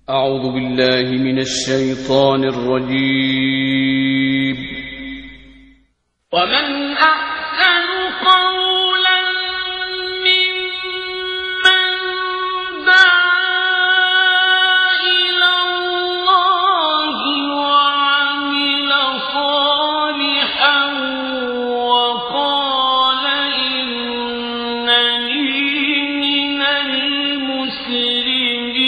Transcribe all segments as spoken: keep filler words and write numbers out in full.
أعوذ بالله من الشيطان الرجيم. ومن أحسن قولا ممن دعا إلى الله وعمل صالحا وقال إنني من المسلمين.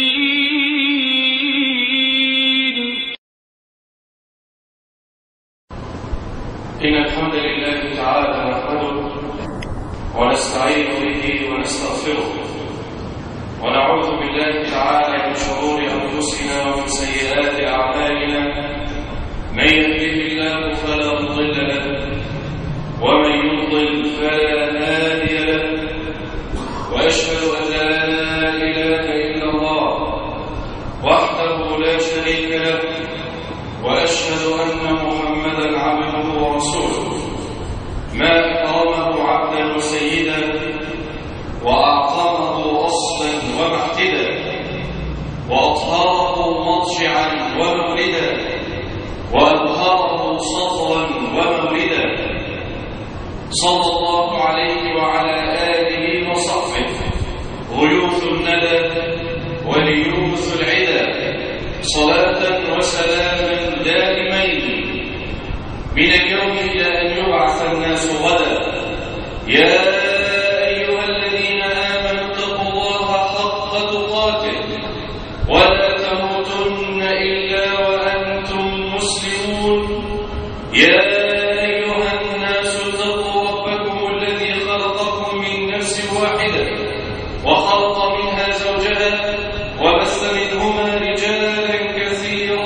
إن الحمد لله تعالى نحمده ونستعين به ونستغفره ونعوذ بالله تعالى من شرور أنفسنا ومن سيئات أعمالنا. من يهده الله فلا مضل له ومن يضلل فلا هادي له، وأشهد أن لا إله إلا الله وحده لا شريك له، وأشهد أن محمدًا عبده ورسوله ما أكرمه عبدًا وسيدًا وأعظمه أصلًا ومحتدًا وأطهره مضجعًا ومولدًا وأبهره صدرًا ومولدًا، صلى الله عليه وعلى آله وصحبه غيوث الندى وليوث العدى، صلاة وسلاما دائمين من اليوم إلى أن يبعث الناس غدا. يا أيها الذين آمنوا اتقوا الله حق تقاته ولا تموتن إلا وأنتم مسلمون. يا أيها الناس اتقوا ربكم الذي خلقكم من نفس واحدة وخلق منها زوجها وبث منهما رجالا كثيرا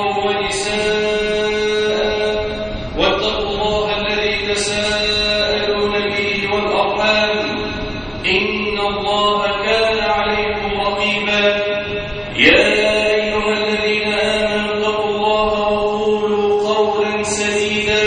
ونساء، واتقوا الله الذي تساءلون به والأرحام إن الله كان عليكم رقيبا. يا أيها الذين آمنوا اتقوا الله وقولوا قولا سديدا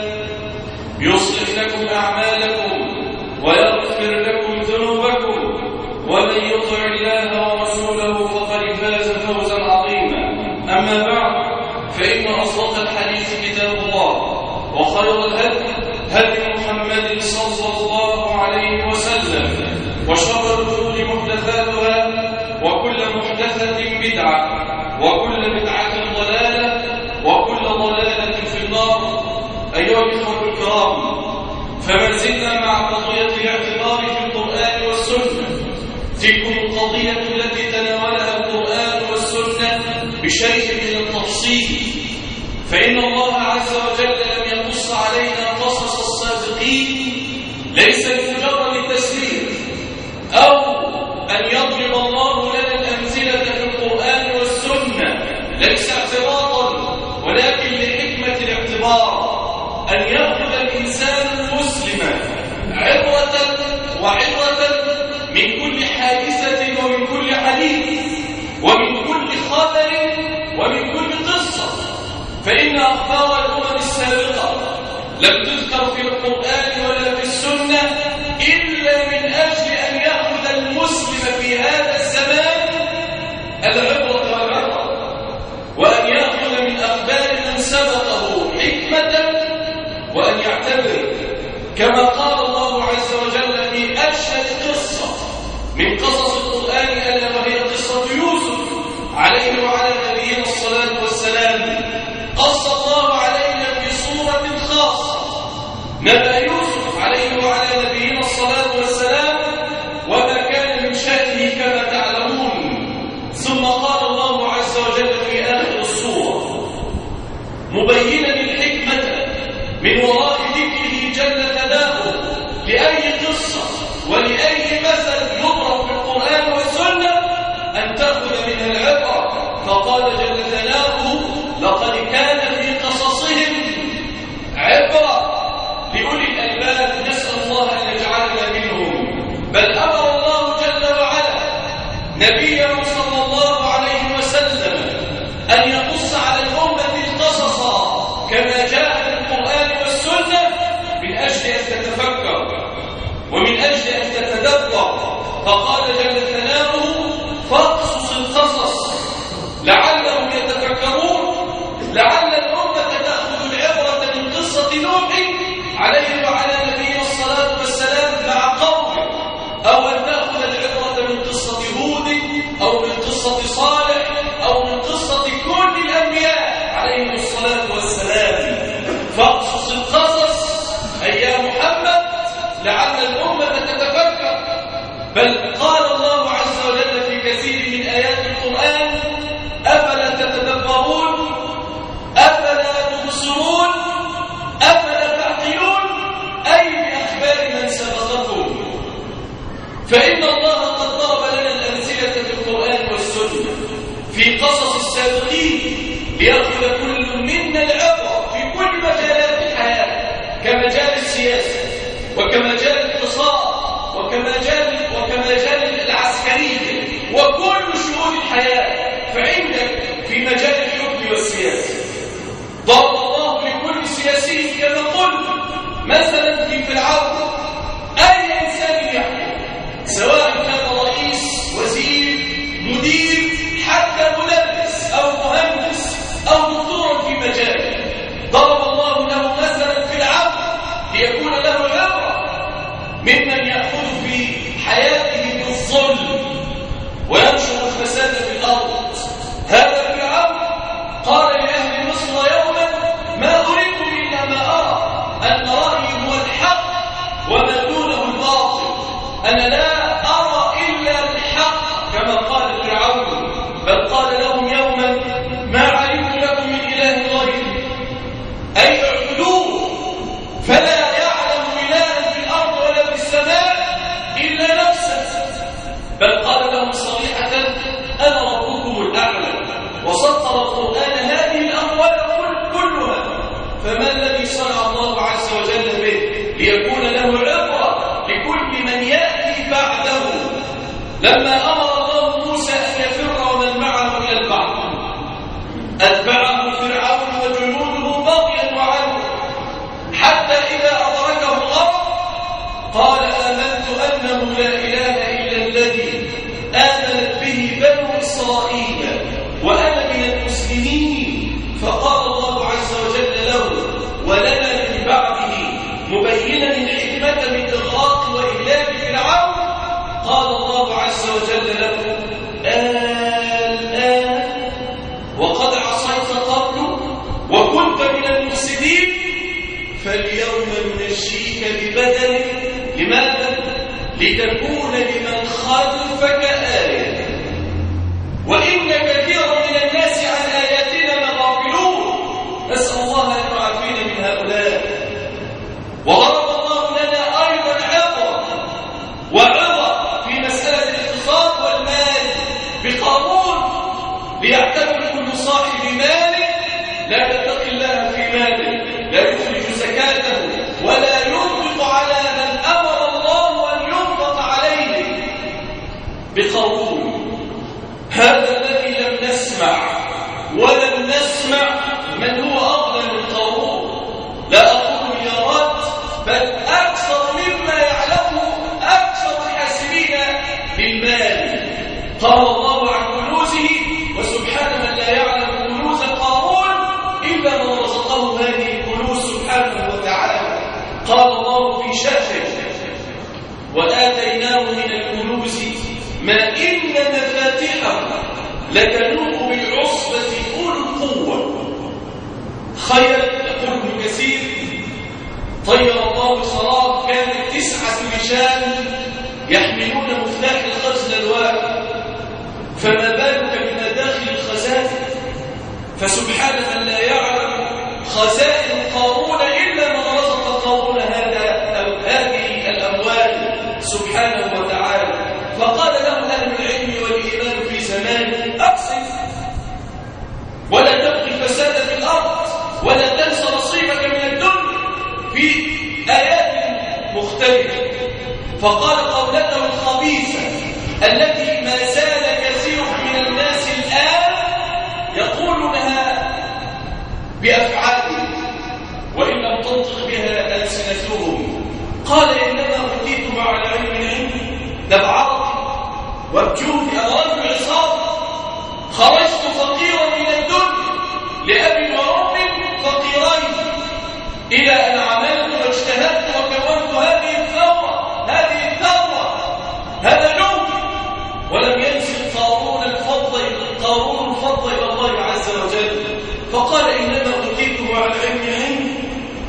يصلح لكم أعمالكم ويغفر لكم ذنوبكم، ومن يطع الله ورسوله فقد فاز فوزا عظيما. أما بعد، فإن أصدق الحديث كتاب الله، وخير الهدي هدي محمد صلى الله عليه وسلم، وشر الأمور محدثاتها، وكل محدثة بدعة، وكل بدعة ضلالة، وكل ضلالة في النار. أيها الإخوة الكرام، فما زلنا مع قضية الاعتبار في القرآن والسنة. تلكم القضية التي تناولها القرآن والسنة بشيء من التفصيل، فإن الله عز وجل لم يقص علينا قصص السابقين ليس لمجرد التسليم أو أن يضرب الله لنا الأمثلة في القرآن والسنة، ليس اعتراضا ولكن لحكمة الاعتبار، أن يأخذ الإنسان المسلم عبرة وعبرة من كل حادثة ومن كل حديث ومن كل خبر ومن كل قصة. فإن أخبار الأمم السابقة لم تذكر في القرآن ولا في السنة إلا من أجل أن يأخذ المسلم في هذا الزمان العبرة والعبرة، وأن يأخذ من أخبار من سبقه حكمة، وأن يعتبر كما قال الله عز وجل في أشهر قصة من قصص القرآن ألا وهي قصة يوسف عليه وعلى نبينا الصلاة والسلام. قص الله علينا في صورة خاصة نبأ يوسف عليه وعلى نبينا الصلاة والسلام وما كان من شأنه كما تعلمون. ثم قال الله عز وجل في آخر السورة مبينا الحكمة من وراء ذكره جل ثناؤه لأي قصة ولأي مثل يضرب في القرآن والسنة أن تأخذ منها العبرة. فقال جل ثناؤه لقد كان في قصصهم عبرة لأولي الألباب، نسأل الله أن يجعلنا منهم. بل أمر الله جل وعلا نبيه صلى الله عليه وسلم أن يقص على الأمة القصص كما جاء في القرآن والسنة من أجل أن تتفكر ومن أجل أن تتدبر. فقال جل ثناؤه فاقصص القصص لعل آيات القرآن أفلا تتدبرون أفلا تبصرون أفلا تعقلون أي بأخبار من سبقكم فإن الله قد ضرب لنا الأمثلة في القرآن والسنة في قصص السابقين ليأخذ كل منا العبرة في كل مجالات الحياة كمجال السياسة وكمجال الاقتصاد وكمجال وكمجال العسكرية وكل شؤون الحياة فعندك في مجال الحكم والسياسة ضرب الله لكل سياسي كما قلت مثلا في فرعون أي إنسان يحكم سواء كان رئيس وزير مدير حتى مدرس أو مهندس أو دكتور في مجاله ضرب الله له مثلا فرعون ليكون له عبرة ممن يأخذ في حياته بالظلم وينشر الفساد في الأرض هذا فرعون قال لأهل مصر يوما ما أريد إلا ما أرى أن رأيي هو الحق وما دونه الباطل أنا لا أرى إلا الحق كما قال فرعون بل قال لهم يوما ما علمت لكم من إله غيري أي اعبدوه فلا يعلم إلها في الأرض ولا في السماء إلا نفسه بل قال لهم صريحة أنا ربكم الأعلى وسطر القرآن هذه الأموال كلها فما الذي صنع الله عز وجل به ليكون له عبرة لكل من يأتي بعده لما أمر الله موسى أن يفر ومن معه إلى البحر أتبعه فرعون وجنوده بغيا وعدوا حتى إذا أدركه الغرق قال آمنت أنه لا إله إلا الذي آمنت به بنو إسرائيل وأنا من المسلمين فقال الله عز وجل له ولنا من بعده مبينا الحكمة من إغراق وإهلاك فرعون قال الله عز وجل له الآن وقد عصيت قبل وكنت من المفسدين فاليوم ننجيك ببدنك لماذا؟ لتكون لمن خلفك آية وإن كثيرا من الناس عن آياتنا لغافلون نسأل الله أن يعافينا من هؤلاء وضرب الله لنا أيضا عبرة وعظة في مسألة الاقتصاد والمال بقانون ليعتبر كل صاحب مال لا يتقي الله في ماله لا يخرج زكاته ولا ينفق على من أمر الله أن ينفق عليه بقانون هذا الذي لم نسمع ولم نسمع من هو أغنى من قارون لا أقول مليارات بل أكثر مما يعلمه أكثر الحاسبين للمال قال الله عن كنوزه وسبحان من لا يعلم كنوز قارون إلا من رزقه هذه الكنوز سبحانه وتعالى قال الله في شأنه وآتيناه من الكنوز ما إن مفاتحه لتنوء بالعصبة أولي القوة خيل يقول ابن كثير طير الله صلاة كانت تسعة رجال يحملون مفتاح الخزن الواحد فما بالك بمداخل الخزائن فسبحان من لا يعلم خزائن قارون إلا من رزق قارون هذا أو هذه الأموال سبحانه وتعالى فقال له أهل العلم والإيمان في زمان أقسم ولا تبقي الفساد في الأرض ولا تنسى نصيبك من الدنيا في آيات مختلفة فقال قولته الخبيثة التي ما زال كثير من الناس الآن يقولونها بأفعالهم وإن لم تنطق بها ألسنتهم قال إنما أوتيته على علم عندي ده بعرضي وبجودي أراد العصابة خرجت فقيرا من الدنيا لأبي وأمي فقيرين إلى أن عملت واجتهدت وكونت هذه الثورة هذه الثورة هذا نوم ولم ينزل قارون الفضل قارون الفضل إلى الله عز وجل فقال إنما أوتيته على علم عندي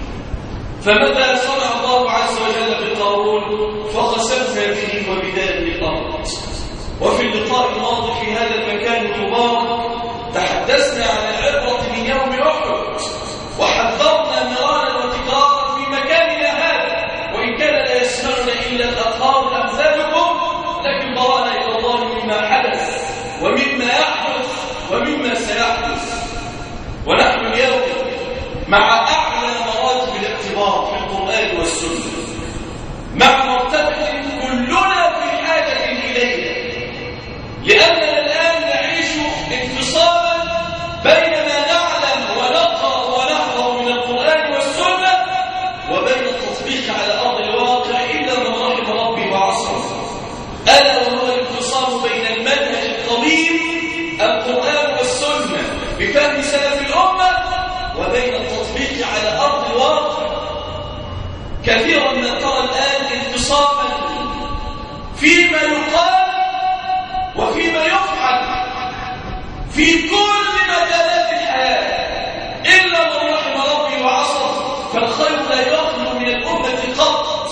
فماذا صنع الله عز وجل بقارون فخسفنا به وبداره الأرض وفي اللقاء الماضي في هذا المكان المبارك تحدثنا عن العبرة من يوم أحد، وحذرنا مرارا وتكرارا في مكاننا هذا، وإن كان لا يسمعنا إلا الأطهار أمثالكم، لكن برانا إلى الله مما حدث ومما يحدث ومما سيحدث. ونحن اليوم مع أعلى مراتب الاعتبار في القرآن والسنة، مع مرتبة كلنا في حاجة إليها، لأننا الآن نعيش انفصالا بين ما نعلم ونقرأ ونحفظ من القرآن والسنة وبين التطبيق على أرض الواقع إلا من رحم ربي وعصمه، ألا وهو الانفصال بين المنهج القديم القرآن والسنة بفهم سلف الأمة وبين التطبيق على أرض الواقع. كثيرا ما ترى الآن انفصالا فيما يقال وفيما يفعل في كل مجالات الحياة إلا من رحم ربي وعصر، فالخير لا يخلو من الأمة قط.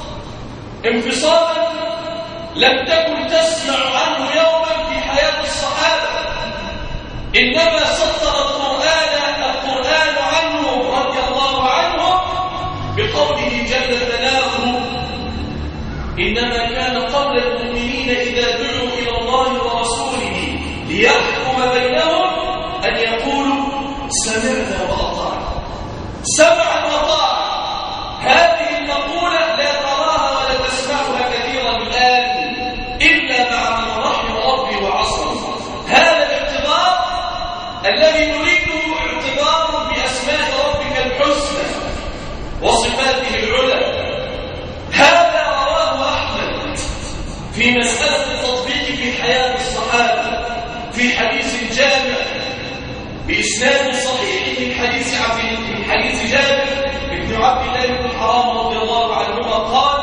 انفصالا لم تكن تسمع عنه يوما في حياة الصحابة، إنما سطر القرآن القرآن عنه رضي الله عنه بقوله جل ثناؤه: إنما كان قول المؤمنين إذا دعوا إلى الله ورسوله ليحكم بينهم أن يقولوا سمعنا وأطعنا. سمعا وطاعة، هذه المقولة لا تراها ولا تسمعها كثيرا الآن إلا مع من رحم ربي وعصمه. هذا الاعتبار الذي نريده اعتبار بأسماء ربك الحسنى وصفاته العلى. هذا رواه أحمد في مسألة التطبيق في حياة الصحابة في حديث جامع بإسناد صحيح من حديث عبد من حديث جابر بن عبد الله بن حرام رضي الله عنهما قال: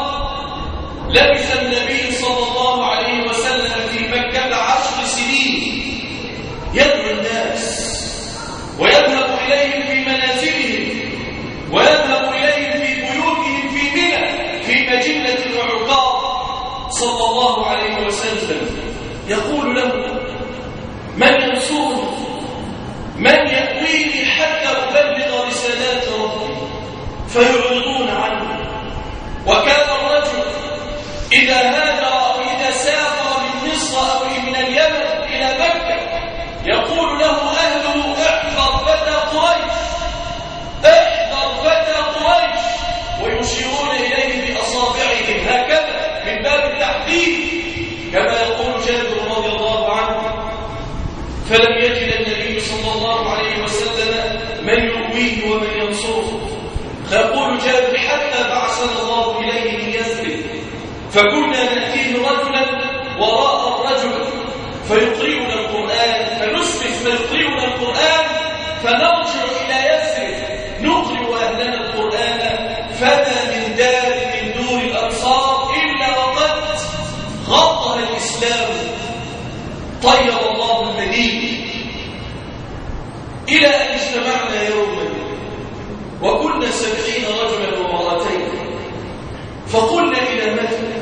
لبث النبي صلى الله عليه وسلم في مكة عشر سنين يدعو الناس ويذهب إليهم في منازلهم ويذهب إليهم في بيوتهم في منى في مجلة وعقاب صلى الله عليه وسلم، يقول له: من ينصرني؟ من يأويني حتى أبلغ رسالات ربي؟ فيعرضون عنه. وكان الرجل إذا هاجر أو إذا سافر من مصر أو من اليمن إلى مكة يقول له أهله: احذر فتى قريش، احذر فتى قريش، ويشيرون إليه بأصابعهم هكذا من باب التحذير، كما يقول جابر رضي الله عنه: فلم يجد النبي صلى الله عليه وسلم من يؤويه ومن ينصره. فيقول جابر: حتى بعثنا الله إليه من يثرب، فكنا نأتيه رجلا وراء الرجل فيقرئنا القرآن، فنسبح فيقرئنا القرآن، فنرجع إلى يثرب نقرئ أهلنا القرآن، فما من دار من دور الأنصار إلا وقد غطها الإسلام، طيب الله المدينة. إلى أن اجتمعنا يوما وكنا سبعين رجلا ومرتين، فقلنا: إلى متى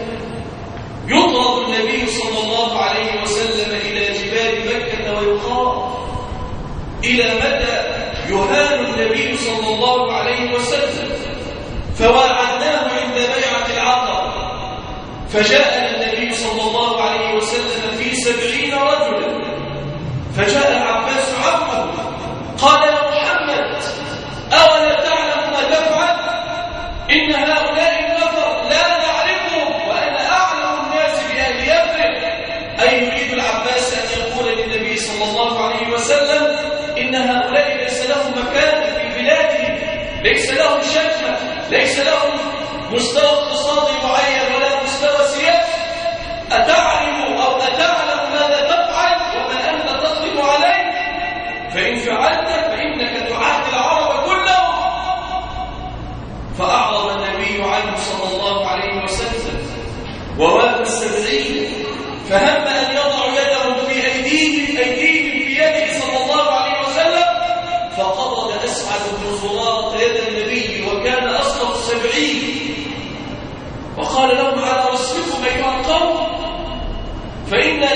يطرد النبي صلى الله عليه وسلم إلى جبال مكة ويخاف؟ إلى متى يهان النبي صلى الله عليه وسلم؟ فواعدناه عند بيعة العقبة، فجاءنا النبي صلى الله عليه وسلم في سبعين رجلا، فجاء العباس عمه قال: يا محمد، أولا تعلم ما تفعل؟ إن هؤلاء النفر لا نعرفهم وأنا أعلم الناس بأهل يثرب. أي يريد العباس أن يقول للنبي صلى الله عليه وسلم إن هؤلاء ليس لهم مكان في بلادهم، ليس لهم شكمة، ليس لهم مستوى اقتصادي معين ولا مستوى سياسي. أتعلم أو أتعلم ماذا تفعل وما أنت تقدم عليه؟ فإن فعلت فإنك تعاهد العرب كلهم. فأعرض النبي عنه صلى الله عليه وسلم ووافى السبعين، فهم أن يضع يده في أيديهم أيديهم في يده صلى الله عليه وسلم، فقبض أسعد بن زرارة يد النبي وكان أصغر السبعين، وقال لهم: على رسلكم أيها القوم، فإنا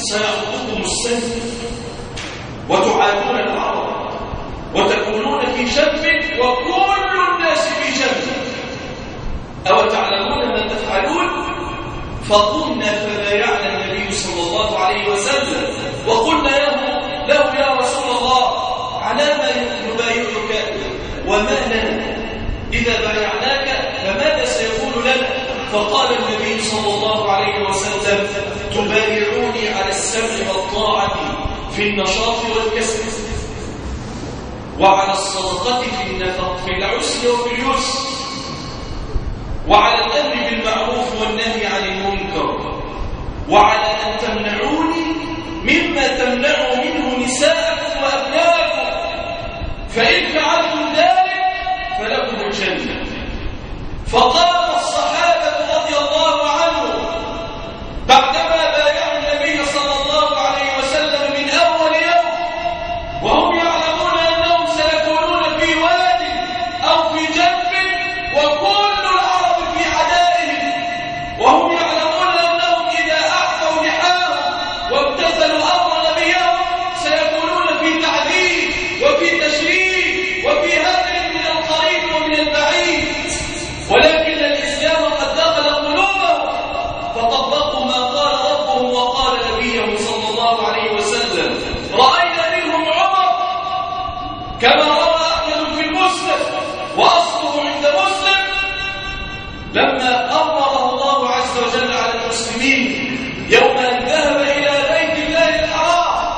سيعطوكم السن وتعادون العرب وتكونون في جنب وكل الناس في جنب، أو تعلمون ما تفعلون؟ فقمنا فبايعنا النبي صلى الله عليه وسلم وقلنا له يا رسول الله على ما نبايعك وما لنا؟ إذا بايعناك فماذا سيقول لنا؟ فقال النبي صلى الله عليه وسلم تبايعوني على السمع والطاعة في النشاط والكسل، وعلى الصدقة في النفق في العسر وفي اليسر، وعلى الأمر بالمعروف والنهي عن المنكر، وعلى أن تمنعوني مما تمنعوا منه نساءكم وأبناءكم، فإن فعلتم ذلك فلكم الجنة. فقام الصحابة رضي الله عنهم بعدما بايعوا النبي صلى الله عليه وسلم من أول يوم وهم يعلمون أنهم سيكونون في واد أو في جنب وكل العرب في عدائهم، وهم يعلمون أنهم إذا أعطوا لحاهم وامتثلوا أمر نبيهم سيكونون في تعذيب وفي تشريد وفي هدم من القريب ومن البعيد، ولكن الإسلام قد دخل قلوبهم فطبقوا ما قال ربهم وقال نبيهم صلى الله عليه وسلم. رأينا منهم عمر كما روى أحمد في المسند وأصله عند مسلم لما أمره الله عز وجل على المسلمين يوم أن ذهب إلى بيت الله الحرام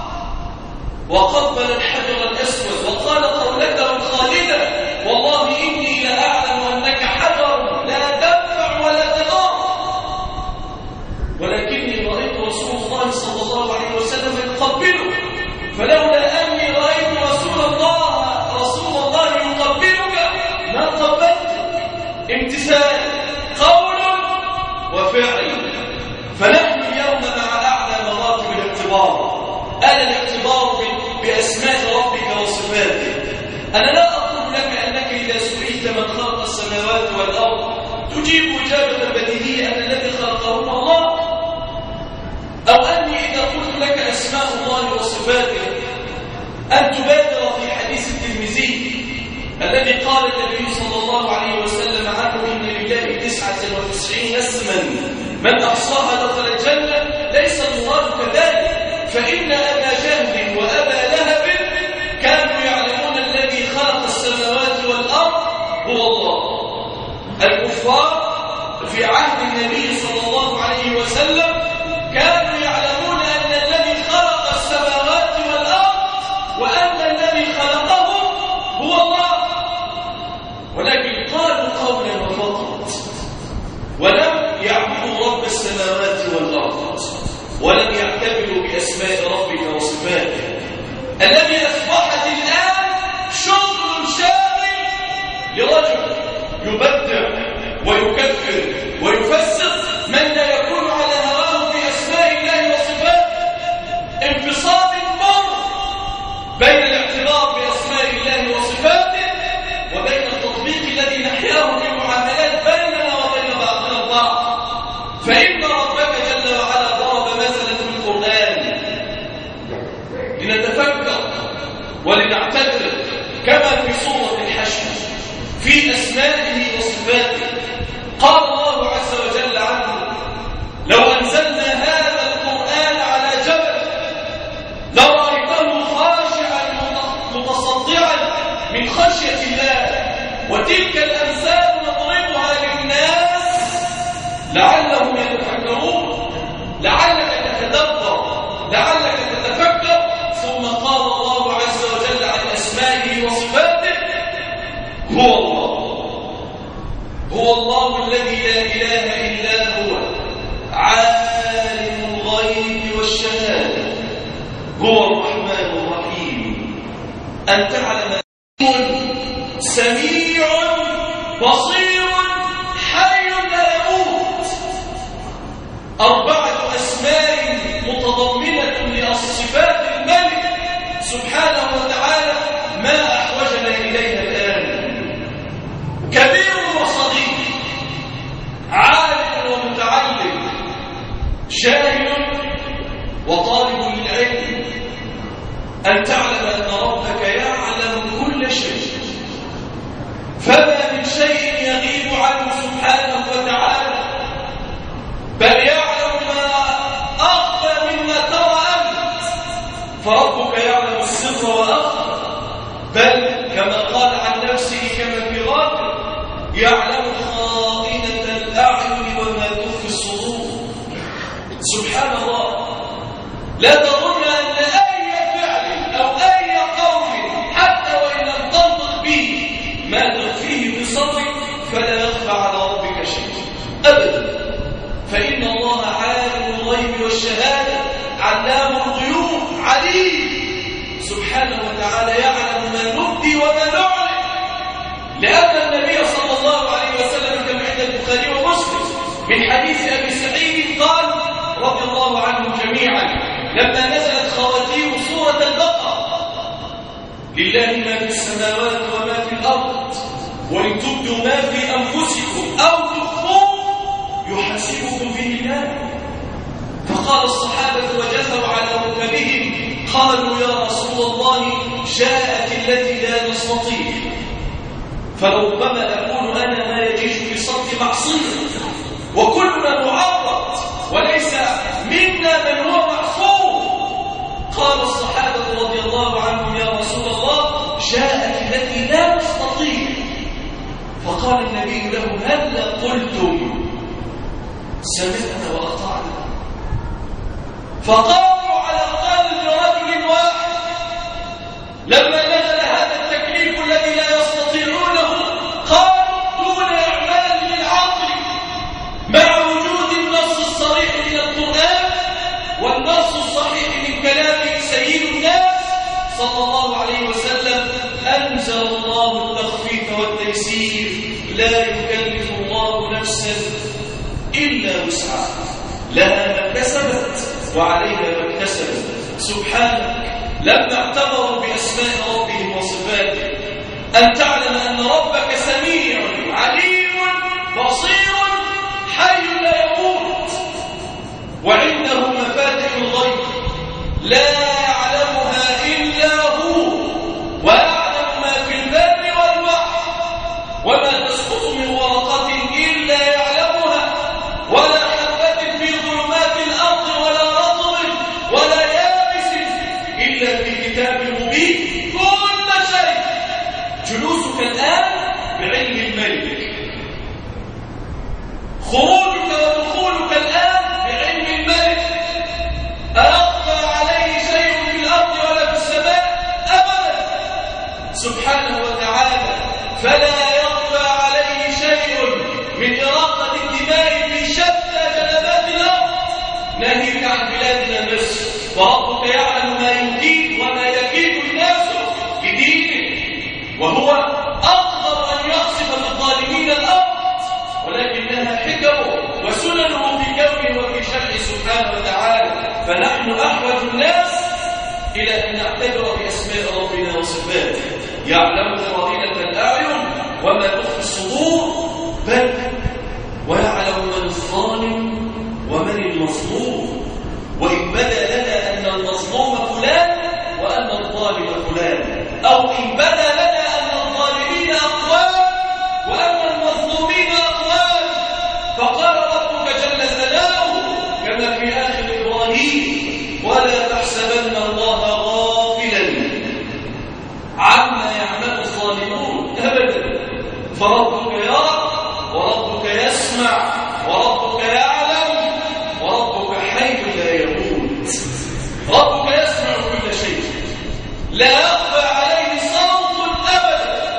وقبل الحجر الأسود وقال قولته الخالدة والله إني لأعلم أنك حجر لا تنفع ولا تضر، ولكني رأيت رسول الله صلى الله عليه وسلم يقبله، فلولا أني رأيت رسول الله رسول الله يقبلك ما قبلت. امتثال قول وفعل. فنحن اليوم مع أعلى مراتب الاعتبار، ألا الاعتبار بأسماء ربك وصفاته. أنا لا أقول لك أنك إذا سئلت من خلق السماوات والأرض تجيب إجابة بديهية أن الذي خلقهما الله، أو أني إذا قلت لك أسماء الله وصفاته أن تبادر في حديث الترمذي الذي قال النبي صلى الله عليه وسلم عنه إن لله تسعة وتسعين اسما من أحصاها دخل الجنة. ليس المراد كذلك، فإن أبا جهل وأبا لهب كانوا يعلمون الذي خلق السماوات والأرض هو الله. الكفار في عهد النبي صلى الله عليه وسلم كانوا يعلمون أن الذي خلق السماوات والأرض وأن الذي خلقهم هو الله، ولكن قالوا قولا وفقط ولم يعبدوا رب السماوات والأرض ولم يعتبروا بأسماء ربك وصفاته. الذي أصبحت الآن شغل شاغل لرجل يبدع ويكفر ويفسر من لا يكون على هواه بأسماء الله وصفاته. انفصال مر بين الاعتبار بأسماء الله وصفاته وبين التطبيق الذي نحياه في المعاملات بيننا وبين بعضنا البعض. فإن ربك جل وعلا ضرب مثلا في القرآن لنتفكر ولنعتبر كما في سورة الحشر في أسمائه وصفاته. قال الله عز وجل عنه لو أنزلنا هذا القرآن على جبل لرأيته خاشعا متصدعا من خشية الله وتلك الأمثال نضربها للناس لعلهم يتفكرون. لعلك تتدبر، لعلك تتفكر. ثم قال الله عز وجل عن أسمائه وصفاته هو الله، هو الله الذي لا إله إلا هو عالم الغيب والشهادة، هو الرحمن الرحيم. أن تعلم سميع بصير حي لا يموت. أربعة أسماء متضمنة لصفات الملك سبحانه وتعالى ما أحوجنا إليها الآن. كبير وصغير، عالم ومتعلم، جاهل أن تعلم أن ربك يعلم كل شيء، فما من شيء يغيب عنه سبحانه وتعالى، بل يعلم ما أخفى مما ترى أنت، فربك يعلم السر وأخفى، بل كما قال عن نفسه كما في غابر يعلم خائنة الأعين وما تخفي الصدور. سبحان الله، لا تظن أن أي فعل أو أي قول حتى وإن لم تنطق به ما تخفيه بصدرك فلا يخفى على ربك شيء أبدا، فإن الله عالم الغيب والشهادة علام الغيوب عليم سبحانه وتعالى، يعلم ما نبدي وما نعلن. لأن النبي صلى الله عليه وسلم كما عند البخاري ومسلم من حديث أبي سعيد قال رضي الله عنهم جميعا لما نزلت خواتيم سورة البقرة: لله ما في السماوات وما في الأرض ولتبدوا ما في أنفسكم أو تخفوه يحاسبكم به الله. فقال الصحابة وجثوا على ركبهم قالوا يا رسول الله جاءت التي لا نستطيع. فربما أقول أنا ما يجيش في صوت معصية وكلنا معرض وليس منا من هو معصوم. قال الصحابة رضي الله عنهم يا رسول الله جاءت التي لا نستطيع. فقال النبي لهم هل قلتم سمعنا وأطعنا؟ فقالوا على قلب رجل واحد. لما نزل هذا التكليف الذي لا يستطيعونه قالوا دون إعمال للعقل مع وجود النص الصريح من القرآن والنص الصحيح من كلام سيد الناس صلى الله عليه وسلم، أنزل الله التخفيف والتيسير: لا يكلف الله نفسا إلا وسعها، لها ما كسبت وعليها ما اكتسبت. سبحانك، لما اعتبروا بأسماء ربهم وصفاته أن تعلم أن ربك سميع عليم بصير حي لا يموت، وعنده مفاتح الغيب لا يعلمها إلا هو، ويعلم ما في البر والبحر، وما تسقط من ورقة إلا يعلمها، ولا حبة في ظلمات الأرض ولا رطب ولا يابس إلا في كتاب مبين. كل شيء. جلوسك الآن بعلم الملك، خروجك ودخولك الآن بعلم الملك. أيخفى عليه شيء في الأرض ولا في السماء؟ أبدا سبحانه وتعالى. فلا يخفى عليه شيء من إراقة الدماء في شتى جنبات الأرض، ناهيك عن بلادنا مصر. فربك يعلم ما يكيد وما يكيد الناس بدينه، وهو أقدر أن يقصف بالظالمين الأرض، ولكنها حكمه وسننه في كونه وفي شرعه سبحانه وتعالى. فنحن أحوج الناس إلى أن نعتبر بأسماء ربنا وصفاته. يعلم خائنة الأعين وما تخفي الصدور، بل ويعلم من الظالم ومن المظلوم. وإن بدا لنا أن المظلوم فلان وأن الظالم فلان، أو إن بدا لنا أن الظالمين أقوام وأن المظلومين أقوام، فقال ربك جل ثناؤه كما في آخر إبراهيم: ولا تحسبن الله غافلا عما يعمل الظالمون أبدا، فربك يرى وربك يسمع وربك يعلم وربك حي لا يموت. ربك يسمع كل شيء، لا يخفى عليه صوت أبدا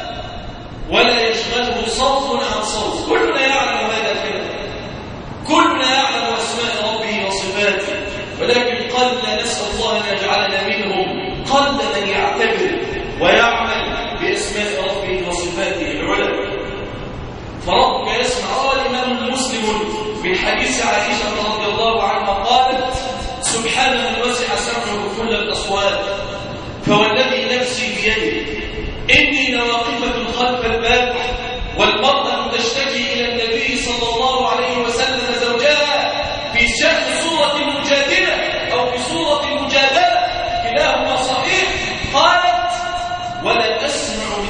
ولا يشغله صوت عن صوت. كلنا يعلم هذا الكلام، كلنا يعلم أسماء ربه وصفاته، ولكن قل نسأل الله أن يجعلنا منهم، قل من يعتبر ويعمل بأسماء ربه وصفاته العلى. فربك يسمع. قال الإمام مسلم من حديث عائشة رضي الله عنها قالت: سبحان من وسع سمعه كل الأصوات، فوالذي نفسي بيده إني لواقفة خلف الباب والمرأة تشتكي إلى النبي صلى الله عليه وسلم زوجها في شأن سورة مجادلة أو في سورة مجادلة، كلاهما صحيح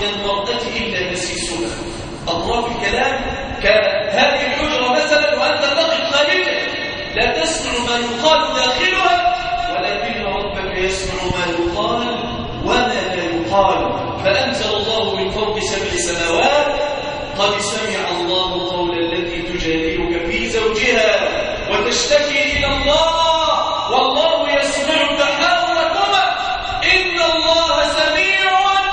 من المرأة إلا نسيسها. أطراف الكلام كهذه الحجرة مثلا وأنت تقف خارجها لا تسمع ما يقال داخلها، ولكن ربك يسمع ما يقال وما لا يقال. فأنزل الله من فوق سبع سماوات قد سمع الله قول التي تجادلك في زوجها وتشتكي إلى الله والله يسمع تحاوركما إن الله سميع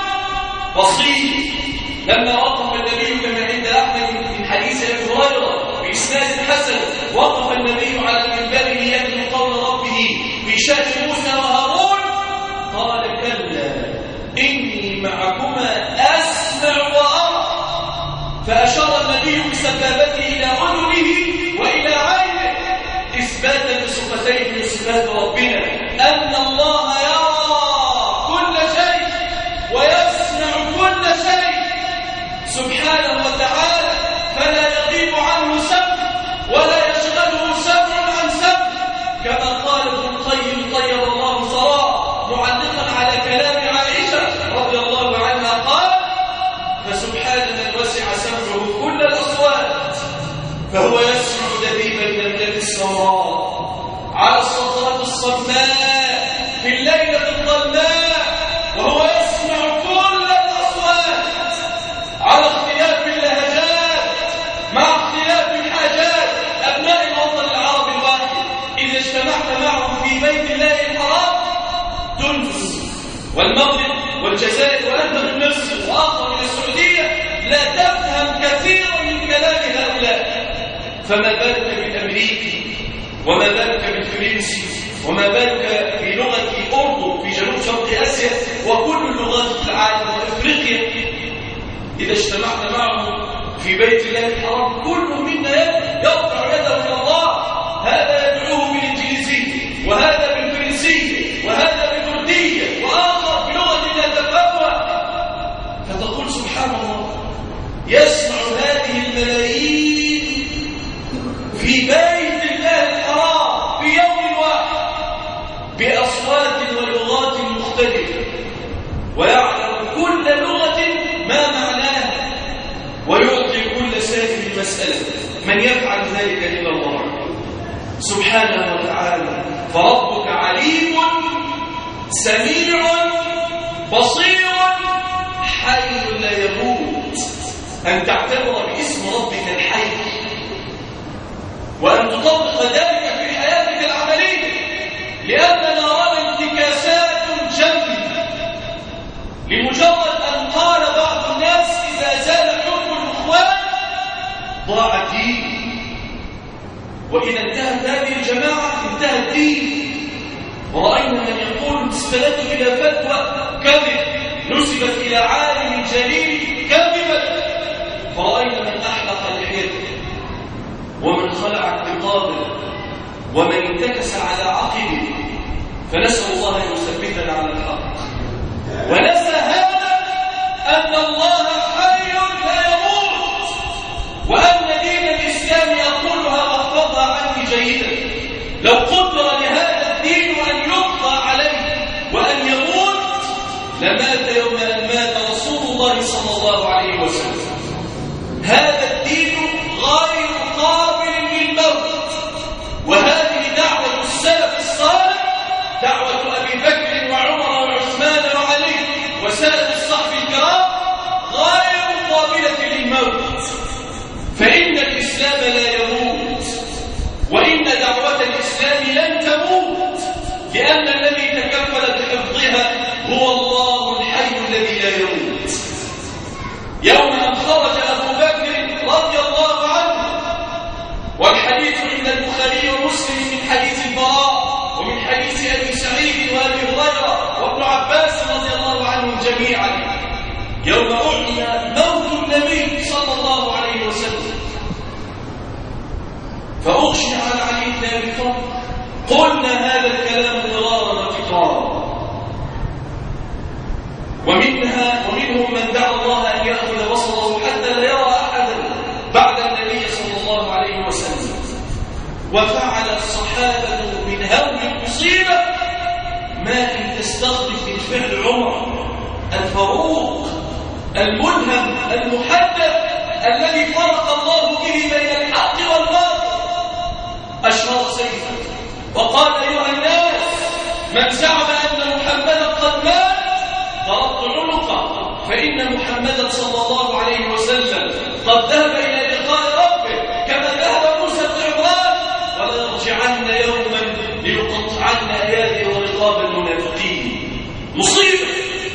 بصير. لما وقف النبي كما عند أحمد من حديث أبي هريرة بإسناد حسن وقف النبي على المنبر ليتلو قول ربه في شأن موسى وهارون قال كلا إني معكما أسمع وأرى، فأشار النبي بسبابته إلى أذنه وإلى عينه إثباتا لصفتين من صفات ربنا أن الله يرى كل شيء ويسمع كل شيء سبحانه وتعالى، فلا يغيب عنه سمع ولا يشغله سمع عن سمع، كما قال ابن القيم طيب الله ثراه معلقا على كلام عائشة رضي الله عنها قال فسبحان من وسع سمعه كل الأصوات فهو يسمع دبيب النملة السمراء على الصخرة الصماء في الليلة الظلماء، وهو يسمع كل الأصوات على اختلاف اللهجات مع اختلاف الحاجات. أبناء الوطن العربي الواحد إذا اجتمعت معهم في بيت الله الحرام تونس والمغرب والجزائر وأنت من مصر وآخر من السعودية لا تفهم كثيرا من كلام هؤلاء، فما بالك بالأمريكي وما بالك بالفرنسي وما بالك في لغة أردو في جنوب شرق آسيا وكل اللغات في العالم وأفريقيا. إذا اجتمعت معهم في بيت الله الحرام كل منا يرفع يده إلى الله، هذا يدعوه بالإنجليزية وهذا بالفرنسية وهذا بالكردية وآخر بلغة لا تفهمها، فتقول سبحان الله يسمع هذه الملايين في بيت الله الحرام في يوم واحد بأصوات ولغات مختلفة، ويعلم كل لغة ما معناها ويعطي كل سائل المسألة. من يفعل ذلك إلا الله سبحانه وتعالى. فربك عليم سميع بصير حي لا يموت، أن تعتبر باسم ربك الحي وأن تطبق ذلك في حياتك العملية، لأننا نرى انتكاسات جمة لمجرد أن قال بعض الناس إذا زال حب الإخوان ضاع الدين، وإذا انتهت هذه الجماعة انتهى الدين. ورأينا من يقول استندت إلى فتوى كذب نسبت إلى عالم جليل كذبا، فرأينا من أحلق لحيته ومن خلع اعتقاده ومن انتكس على عقله، فنسأل الله أن يثبتنا على الحق. ونسى هذا أن الله حي لا يموت، وأن دين الإسلام يقولها واحفظها عني جيدا. لو قدر لهذا الدين أن يقضى عليه وأن يموت لمات يوم أن مات رسول الله صلى الله عليه وسلم. هذا الدين غير قابل للموت، وهذه دعوة السلف الصالح، دعوة أبي بكر وعمر وعثمان وعلي وسائر الصحب الكرام غير قابلة للموت، فإن الإسلام لا يموت، وإن دعوة الإسلام لن تموت، لأن الذي تكفل بحفظها هو الله الحي الذي لا يموت. يوم أن خرج أبو بكر رضي الله عنه، والحديث عند البخاري ومسلم من حديث البراء ومن حديث أبي سعيد وأبي هريرة وابن عباس رضي الله عنهم جميعا، يوم أعلن موت النبي صلى الله عليه وسلم فأغشي على علي بن أبي طالب. قلنا هذا الكلام مرارا وتكرارا، ومنها ومنهم من دعا الله أن يأخذ بصره حتى لا يرى أحدا بعد النبي صلى الله عليه وسلم. وفعل الصحابة من هول المصيبة ما إن تستغرب من فعل عمر الفاروق الملهم المحدد الذي فرق الله به بين الحق والباطل أشهر سيفا وقال أيها الناس من زعم أن محمدا قد مات ضربت عنقه فإن محمدا صلى الله عليه وسلم قد ذهب إلى لقاء ربه كما ذهب موسى بن عمران ولا يرجعن يوما ليقطعن أيادي ورقاب المنافقين. مصيبة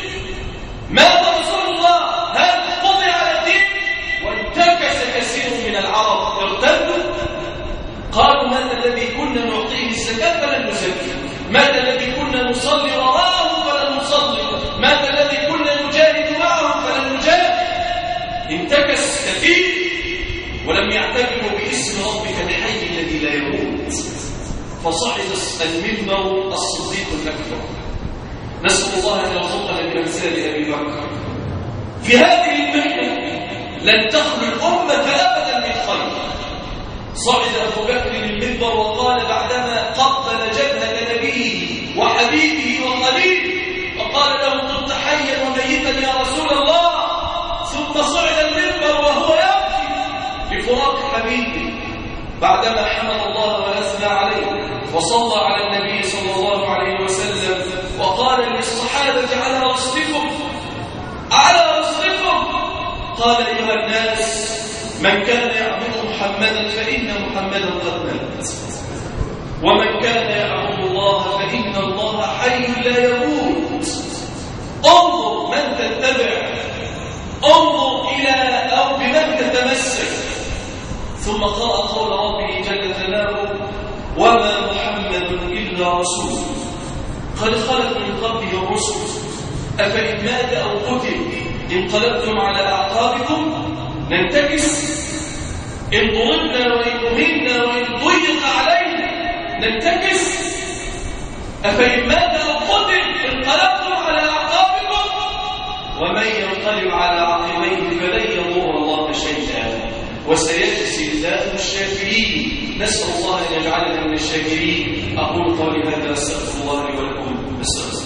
مات رسول الله هذا قضي على الدين وانتكس كثير من العرب ارتدوا قالوا ماذا الذي كنا نعطيه الزكاة فلن نزكي ماذا الذي كنا نصلي وراءه فلن نصلي ماذا الذي كنا نجاهد معه فلن نجاهد. انتكس كثير ولم يعتبروا باسم ربك الحي الذي لا يموت فصعد المنبر الصديق الأكبر. نسأل الله أن يرزقنا من أمثال أبي بكر. في هذه المحنة لن تخلو الأمة أبدا من خير. صعد أبو بكر المنبر وقال بعدما قبل جبهة نبيه وحبيبه وخليله وقال له كنت حيا وميتا يا رسول الله ثم صعد المنبر وهو يبكي لفراق حبيبه بعدما حمد الله وأثنى عليه وصلى على النبي صلى الله عليه وسلم وقال للصحابة على رسلكم على رسلكم قال أيها الناس من كان يعبد محمدا فإن محمدا قد مات ومن كان يعبد الله فإن الله حي لا يموت. انظر من تتبع انظر إلى أو بمن تتمسك. ثم قرأ قول ربه جل جلاله وما محمد إلا رسول قد خلت من قبله الرسل أفإن مات أو قتل انقلبتم على أعقابكم ننتكس إن ضربنا وإن مهنا وإن ضيق علينا ننتكس أفإن مات أو قتل انقلبتم على أعقابكم ومن ينقلب على عقبيه فلن يضر الله شيئا وسيجزي الله الشاكرين. نسأل الله أن يجعلنا من الشاكرين. أقول قولي هذا أستغفر الله لي ولكم. أستغفر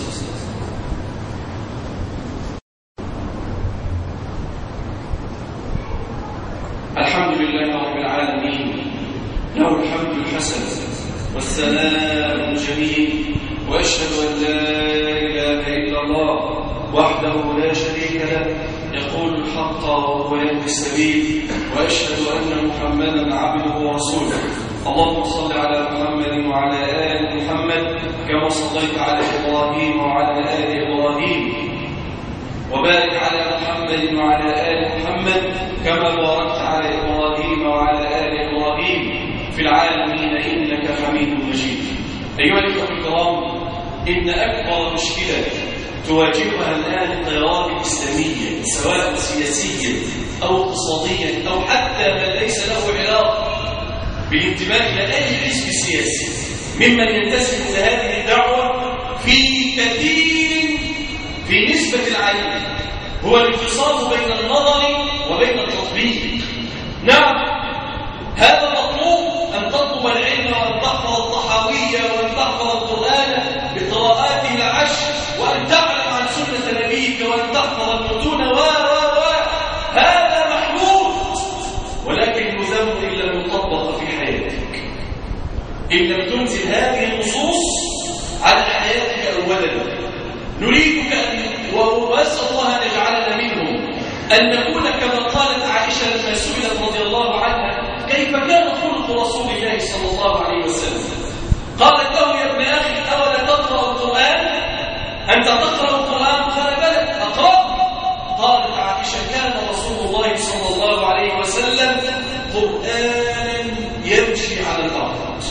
الحمد لله رب العالمين له الحمد الحسن والثناء الجميل وأشهد أن لا إله إلا الله وحده لا شريك له يقول الحق وهو يهدي السبيل وأشهد أن محمدا عبده ورسوله. اللهم صل على محمد وعلى آل محمد كما صليت على إبراهيم وعلى آل إبراهيم وبارك على محمد وعلى آل محمد كما باركت على إبراهيم وعلى آل إبراهيم في العالمين إنك حميد مجيد. أيها الأخوة الكرام إن أكبر مشكلة تواجهها الآن التيارات الإسلامية سواء سياسيا أو اقتصاديا أو حتى من ليس له علاقة بالانتماء إلى أي حزب سياسي ممن ينتسب لهذه الدعوة في كثير في نسبة العين هو الانفصال بين النظر وبين التطبيق. نعم هذا مطلوب أن تطلب العلم وأن تحفظ الطحاوية وأن تحفظ القرآن بقراءاته العشر وأن تعلم عن سنة نبيك وأن تحفظ المتون و و و هذا محمود ولكن مذم إن لم يطبق في حياتك إن لم تنزل هذه النصوص على حياتك أولا. نريدك أن وأسأل الله أن يجعلنا منهم أن نكون كما قالت عائشة لما سئلت رضي الله عنها كيف كان خلق رسول الله صلى الله عليه وسلم قالت له يا ابن أخي أولا تقرأ القرآن أنت تقرأ القرآن قال بلى أقرأ. قالت عائشة كان رسول الله صلى الله عليه وسلم قرآنا يمشي على الأرض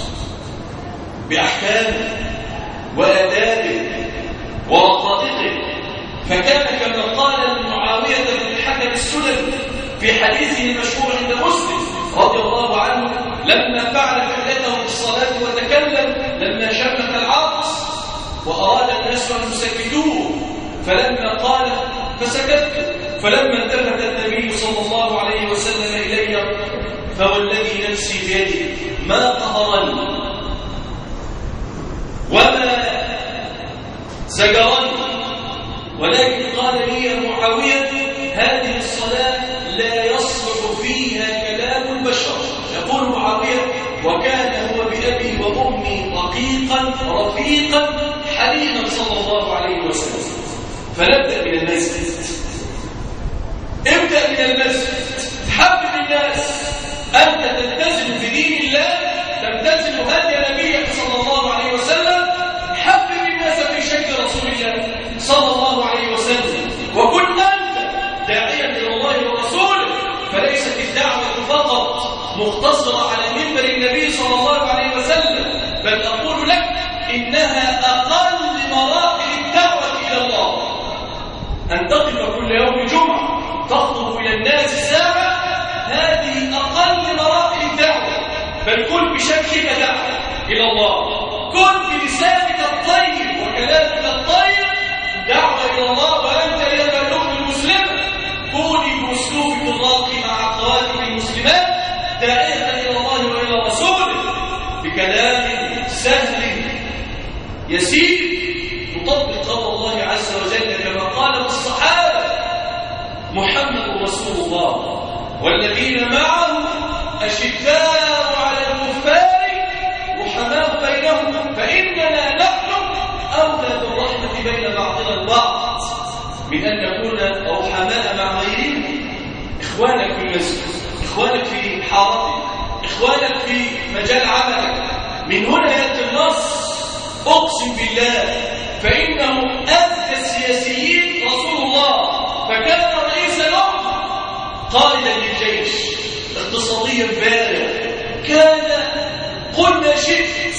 بأحكامه وآدابه ورقائقه فكان كما قال معاوية بن الحكم السلمي في حديثه المشهور عند مسلم رضي الله عنه لما فعل فعلته في الصلاة وتكلم لما شمت العطس وأراد الناس أن يسكتوه فلما قال فسكت فلما التفت النبي صلى الله عليه وسلم إلي فوالذي نفسي بيده ما قهرني وما زجرني ولكن قال لي يا معاوية هذا رقيقا رفيقا حليما صلى الله عليه وسلم. فنبدأ من المسجد. ابدأ من المسجد، حبب الناس. أنت تلتزم بدين الله، تلتزم هدي نبيك صلى الله عليه وسلم، حبب الناس في شكل رسول الله صلى الله عليه وسلم، وكن أنت داعيا إلى الله ورسوله. فليست الدعوة فقط مختصرة على منبر النبي صلى الله عليه وسلم، بل أقول لك إنها أقل مراحل الدعوة إلى الله. أن تقف كل يوم جمعة تخطب إلى الناس ساعة، هذه أقل مراحل الدعوة. بل كن بشكلك دعوة إلى الله، كن بلسانك الطيب وكلامك الطيب دعوة إلى الله، وأنت يا بلوغ المسلمة كوني بأسلوبك الراقي مع أخواتك المسلمات داعية إلى الله وإلى رسوله بكلام سهل يسير يطبق قول الله عز وجل كما قال الصحابة: محمد رسول الله والذين معه أشداء على الكفار رحماء بينهم فإننا نحن أولى بالرحمة بين بعضنا البعض من أن نكون رحماء مع غيرهم. إخوانك في المسجد، إخوانك في حارتك، إخوانك في مجال عملك. من هنا يأتي النص: أقسم بالله فإنه أذكى السياسيين رسول الله، فكان رئيسا لهم قائدا للجيش اقتصاديا بالغا، كان قل ما شئت.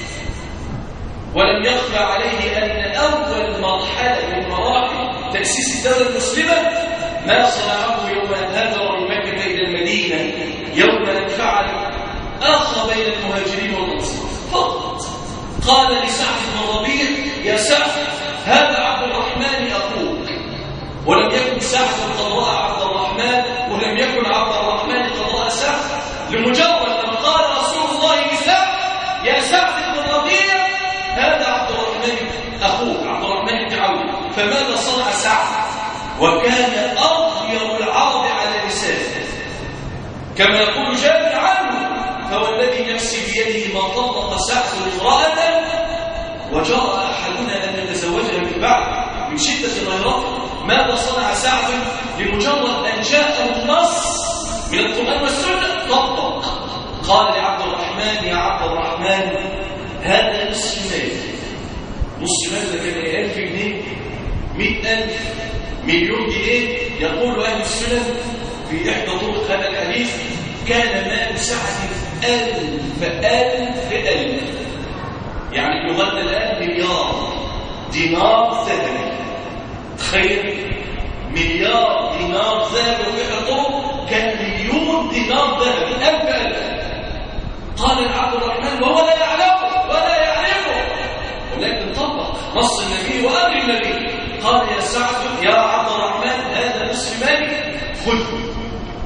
ولم يخفى عليه أن أول مرحلة من مراحل تأسيس الدولة المسلمة ما صنعه يوم أن هاجر من مكة إلى المدينة، يوم أن فعل أخى بين المهاجرين والأنصار فقط. قال لسعد بن ربيع: يا سعد، هذا عبد الرحمن أخوك. ولم يكن سعد قد رأى عبد الرحمن، ولم يكن عبد الرحمن قد رأى سعد، لمجرد أن قال رسول الله لسعد: يا سعد بن ربيع، هذا عبد الرحمن أخوك، عبد الرحمن بن عوف. فماذا صنع سعد؟ وكان أطيب العرب على لسانه، كما يقول جابر عنه: فوالذي نفسي بيده ما طلق سعد امرأة وجرى أحدنا أن يتزوجها من بعد من شدة غيرته. ماذا صنع سعد؟ لمجرد أن جاءه النص من القرآن والسنة طبق. قال لعبد الرحمن: يا عبد الرحمن، هذا نصف مال. نصف مال ده كان ألف جنيه، مئة ألف، مليون جنيه. يقول أهل السنن في إحدى طرق هذا الحديث: كان مال سعد ألف ألف ألف، يعني يغنى الآن مليار دينار ذهبي. تخيل، مليار دينار ذهبي وفي الطرق كان مليون دينار ذهبي، ألف ألف. قال عبد الرحمن وهو لا يعلمه ولا يعرفه، ولكن طبق نص النبي وأمر النبي. قال: يا سعد، يا عبد الرحمن، هذا نصف مالي، خذ.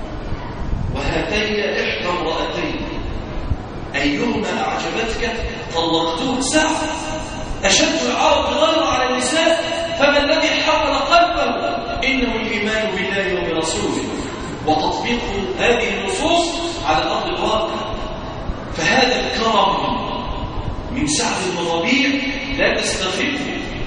وهاتين إحدى امرأتين أيهما أعجبتك طلقتها. سعد أشد العرب غير على النساء، فما الذي حول قلبه؟ إنه الإيمان بالله وبرسوله وتطبيق هذه النصوص على أرض الواقع. فهذا الكرم من سعد بن ربيع لا تستغفره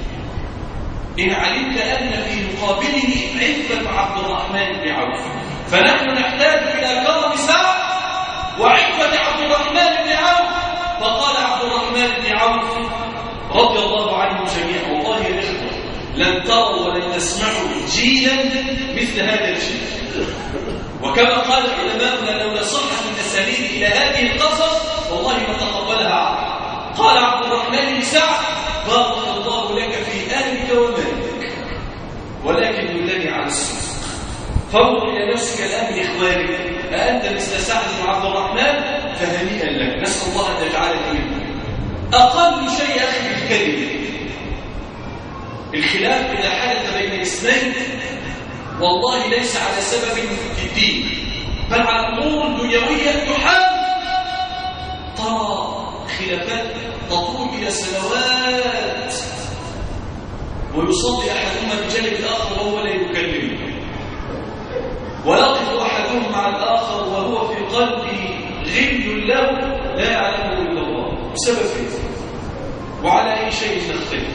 إن علمت أن في مقابله عفة عبد الرحمن بن عوف. فنحن نحتاج إلى كرم سعد وعفة عبد الرحمن بن عوف. فقال عبد الرحمن بن عوف رضي الله عنه جميعا: والله يا إخوة، لن تروا ولن تسمعوا جيلا مثل هذا الجيل. وكما قال علماؤنا: لولا صحة الأسانيد إلى هذه القصص والله ما تقبلها عبد. قال عبد الرحمن لسعد: بارك الله لك في أهلك ومالك، ولكن دلني على السوق. فانظر إلى نفسك الآن من إخوانك، أأنت مثل سعد بن عبد الرحمن؟ فهنيئا لك، نسأل الله أن يجعلك منه. أقل شيء أخي الكذب، الخلاف إذا حدث بين اثنين والله ليس على سبب في الدين، بل على أمور دنيوية تحل. ترى خلافات تطول إلى سنوات، ويصلي أحدهما بجانب الآخر وهو لا يكلمه، ويقف أحدهم مع الآخر وهو في قلبه غل له لا يعلمه إلا الله. بسبب إيه؟ أي شيء نختلف.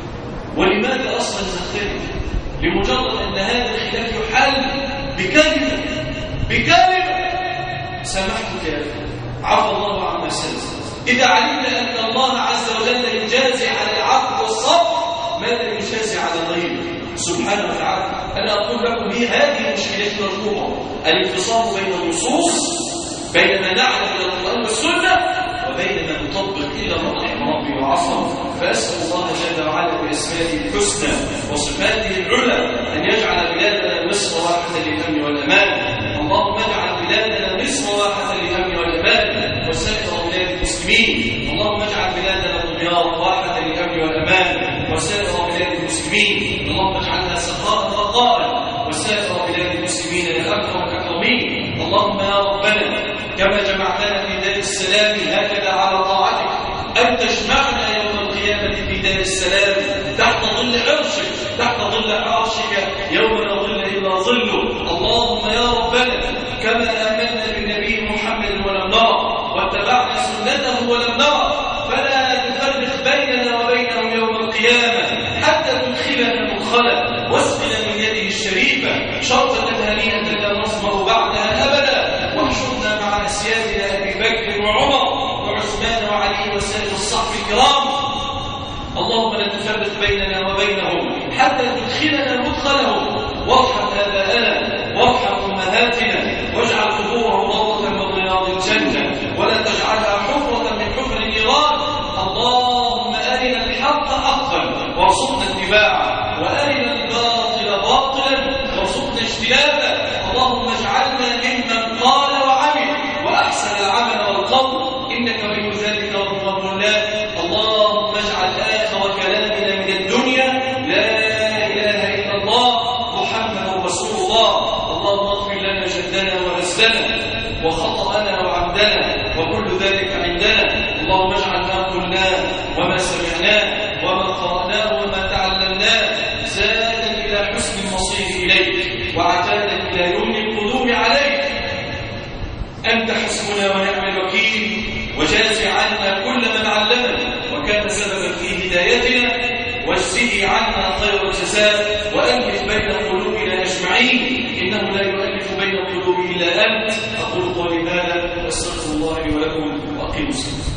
ولماذا أصلا نختلف؟ لمجرد أن هذا الخلاف يحل بكلمة بكلمة سامحتك يا أخي، عفى الله عما سلف. إذا علمت أن الله عز وجل يجازي على العفو والصبر ماذا يجازي على غيره سبحانه وتعالى. أنا أقول لكم هي هذه مشكلتنا الكبرى، الانفصام بين النصوص، بين ما نعلم من القرآن والسنة وبين ما نطبق إلا من رحم ربي وعصم. فأسأل الله جل وعلا بأسمائه الحسنى وصفاته العلى أن يجعل بلادنا مصر واحدة للأمن والأمان. اللهم اجعل بلادنا مصر واحدة للأمن والأمان وسائر بلاد المسلمين. اللهم اجعل بلادنا دمياط واحدة للأمن والأمان وسائر بلاد المسلمين. اللهم اجعلها سخاء رخاء وسائر بلاد المسلمين يا أكرم الأكرمين. اللهم يا ربنا كما جمعتنا في دار السلام هكذا على طاعتك أن تجمعنا يوم القيامة في دار السلام تحت ظل عرشك تحت ظل عرشك يوم لا ظل إلا ظله. اللهم يا ربنا كما آمنا بالنبي محمد ولم نرى واتبعنا سنته ولم نرى فلا تفرق بيننا وبينهم يوم القيامة حتى تدخلنا مدخلا واسقنا من يده الشريفة شربة هنيئة لا نصبر بعدها أبدا واحشرنا مع أسيادنا أبي بكر وعمر وعثمان وعلي وسائر الصحب الكرام. اللهم لا تفرق بيننا وبينهم حتى تدخلنا مدخلهم وارحم آباءنا وارحم أمهاتنا واجعل قبورهم روضة من رياض الجنة ولا تجعلها حفرة من حفر النيران. اللهم أرنا الحق حقا وارزقنا اتباعه وأرنا الباطل باطلا وارزقنا اجتنابه. اللهم اجعلنا ممن قال وعمل وأحسن العمل والقول إنك ولي ذلك والقدر الله. اللهم اجعل آخر كلامنا من الدنيا لا إله إلا الله محمد رسول الله. اللهم اغفر لنا جدنا ونسلنا وخطأنا وعمدنا وكل ذلك عندنا. اللهم اجعل ما قلناه وما سمعناه وما قرأناه وما تعلمناه زادا إلى حسن المصير إليك وعتادا إلى يمن القدوم عليك. أنت حسبنا ونعم الوكيل وجازي عنا كل من علمنا وكان سببا في هدايتنا واجزه عنا خير الجزاء وألف بين قلوبنا أجمعين إنه لا يؤلف بين القلوب إلا أنت. أقول قولي هذا وأستغفر الله لي ولكم وأقيموا الصلاة.